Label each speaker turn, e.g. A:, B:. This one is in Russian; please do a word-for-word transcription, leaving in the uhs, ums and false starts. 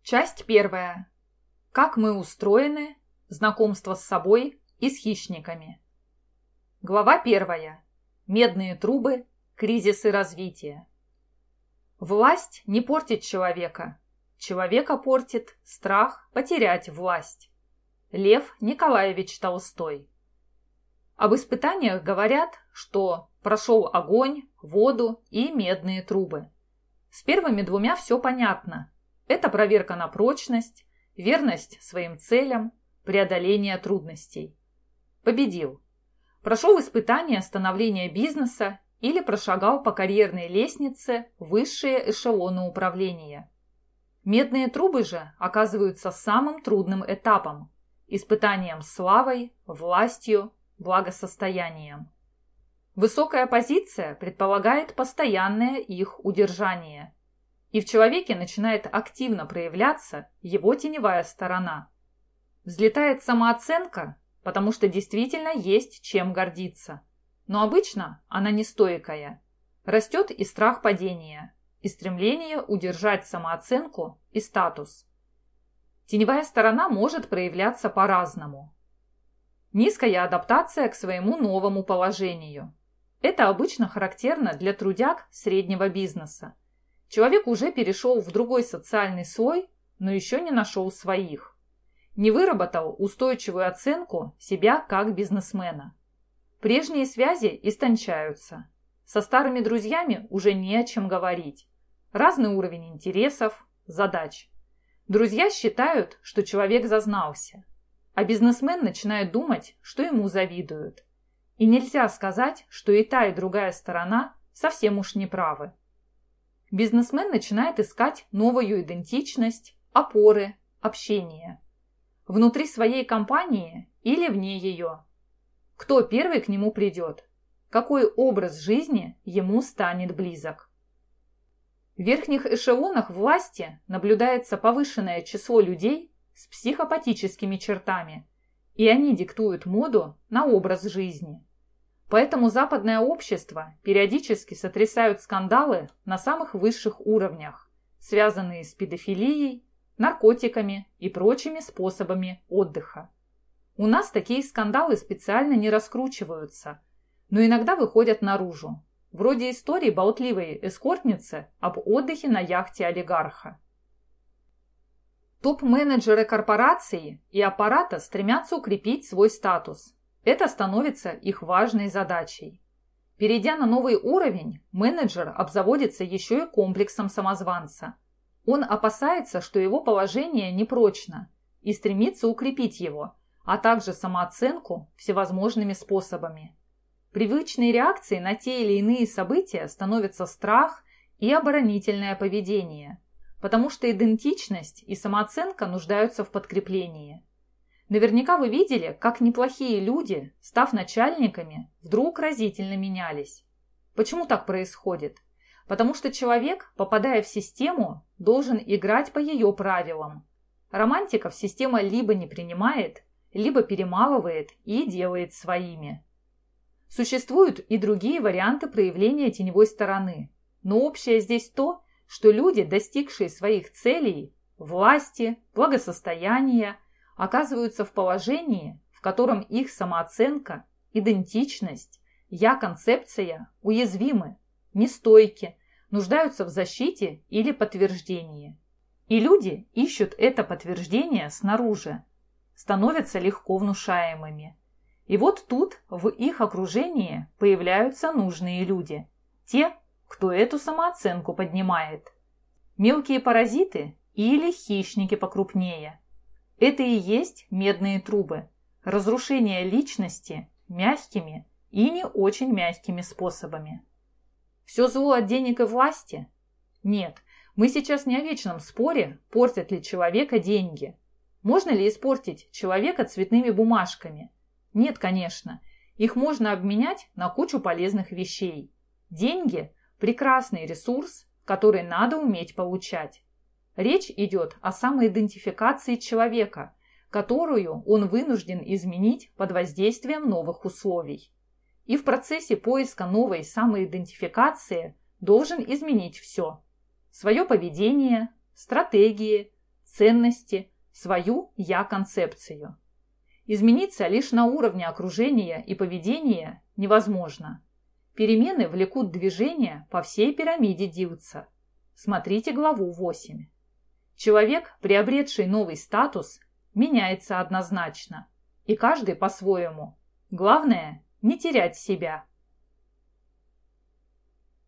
A: Часть первая. Как мы устроены. Знакомство с собой и с хищниками. Глава первая. Медные трубы. Кризисы развития. Власть не портит человека. Человека портит страх потерять власть. Лев Николаевич Толстой. Об испытаниях говорят, что прошел огонь, воду и медные трубы. С первыми двумя все понятно. Это проверка на прочность, верность своим целям, преодоление трудностей. Победил. Прошел испытание становления бизнеса или прошагал по карьерной лестнице высшие эшелоны управления. Медные трубы же оказываются самым трудным этапом – испытанием славой, властью, благосостоянием. Высокая позиция предполагает постоянное их удержание. И в человеке начинает активно проявляться его теневая сторона. Взлетает самооценка, потому что действительно есть чем гордиться. Но обычно она не стойкая. Растет и страх падения, и стремление удержать самооценку и статус. Теневая сторона может проявляться по-разному. Низкая адаптация к своему новому положению. Это обычно характерно для трудяг среднего бизнеса. Человек уже перешел в другой социальный слой, но еще не нашел своих. Не выработал устойчивую оценку себя как бизнесмена. Прежние связи истончаются. Со старыми друзьями уже не о чем говорить. Разный уровень интересов, задач. Друзья считают, что человек зазнался, а бизнесмен начинает думать, что ему завидуют. И нельзя сказать, что и та, и другая сторона совсем уж не правы. Бизнесмен начинает искать новую идентичность, опоры, общение. Внутри своей компании или вне ее. Кто первый к нему придет? Какой образ жизни ему станет близок? В верхних эшелонах власти наблюдается повышенное число людей с психопатическими чертами, и они диктуют моду на образ жизни. Поэтому западное общество периодически сотрясают скандалы на самых высших уровнях, связанные с педофилией, наркотиками и прочими способами отдыха. У нас такие скандалы специально не раскручиваются, но иногда выходят наружу, вроде истории болтливой эскортницы об отдыхе на яхте олигарха. Топ-менеджеры корпорации и аппарата стремятся укрепить свой статус. Это становится их важной задачей. Перейдя на новый уровень, менеджер обзаводится еще и комплексом самозванца. Он опасается, что его положение непрочно, и стремится укрепить его, а также самооценку всевозможными способами. Привычной реакцией на те или иные события становится страх и оборонительное поведение, потому что идентичность и самооценка нуждаются в подкреплении. Наверняка вы видели, как неплохие люди, став начальниками, вдруг разительно менялись. Почему так происходит? Потому что человек, попадая в систему, должен играть по ее правилам. Романтиков система либо не принимает, либо перемалывает и делает своими. Существуют и другие варианты проявления теневой стороны, но общее здесь то, что люди, достигшие своих целей, власти, благосостояния, оказываются в положении, в котором их самооценка, идентичность, я-концепция уязвимы, нестойки, нуждаются в защите или подтверждении. И люди ищут это подтверждение снаружи, становятся легко внушаемыми. И вот тут в их окружении появляются нужные люди, те, кто эту самооценку поднимает. Мелкие паразиты или хищники покрупнее. Это и есть медные трубы, разрушение личности мягкими и не очень мягкими способами. Все зло от денег и власти? Нет, мы сейчас не о вечном споре, портят ли человека деньги. Можно ли испортить человека цветными бумажками? Нет, конечно, их можно обменять на кучу полезных вещей. Деньги – прекрасный ресурс, который надо уметь получать. Речь идет о самоидентификации человека, которую он вынужден изменить под воздействием новых условий. И в процессе поиска новой самоидентификации должен изменить все. Свое поведение, стратегии, ценности, свою «я-концепцию». Измениться лишь на уровне окружения и поведения невозможно. Перемены влекут движение по всей пирамиде Дилтса. Смотрите главу восемь. Человек, приобретший новый статус, меняется однозначно, и каждый по-своему. Главное – не терять себя.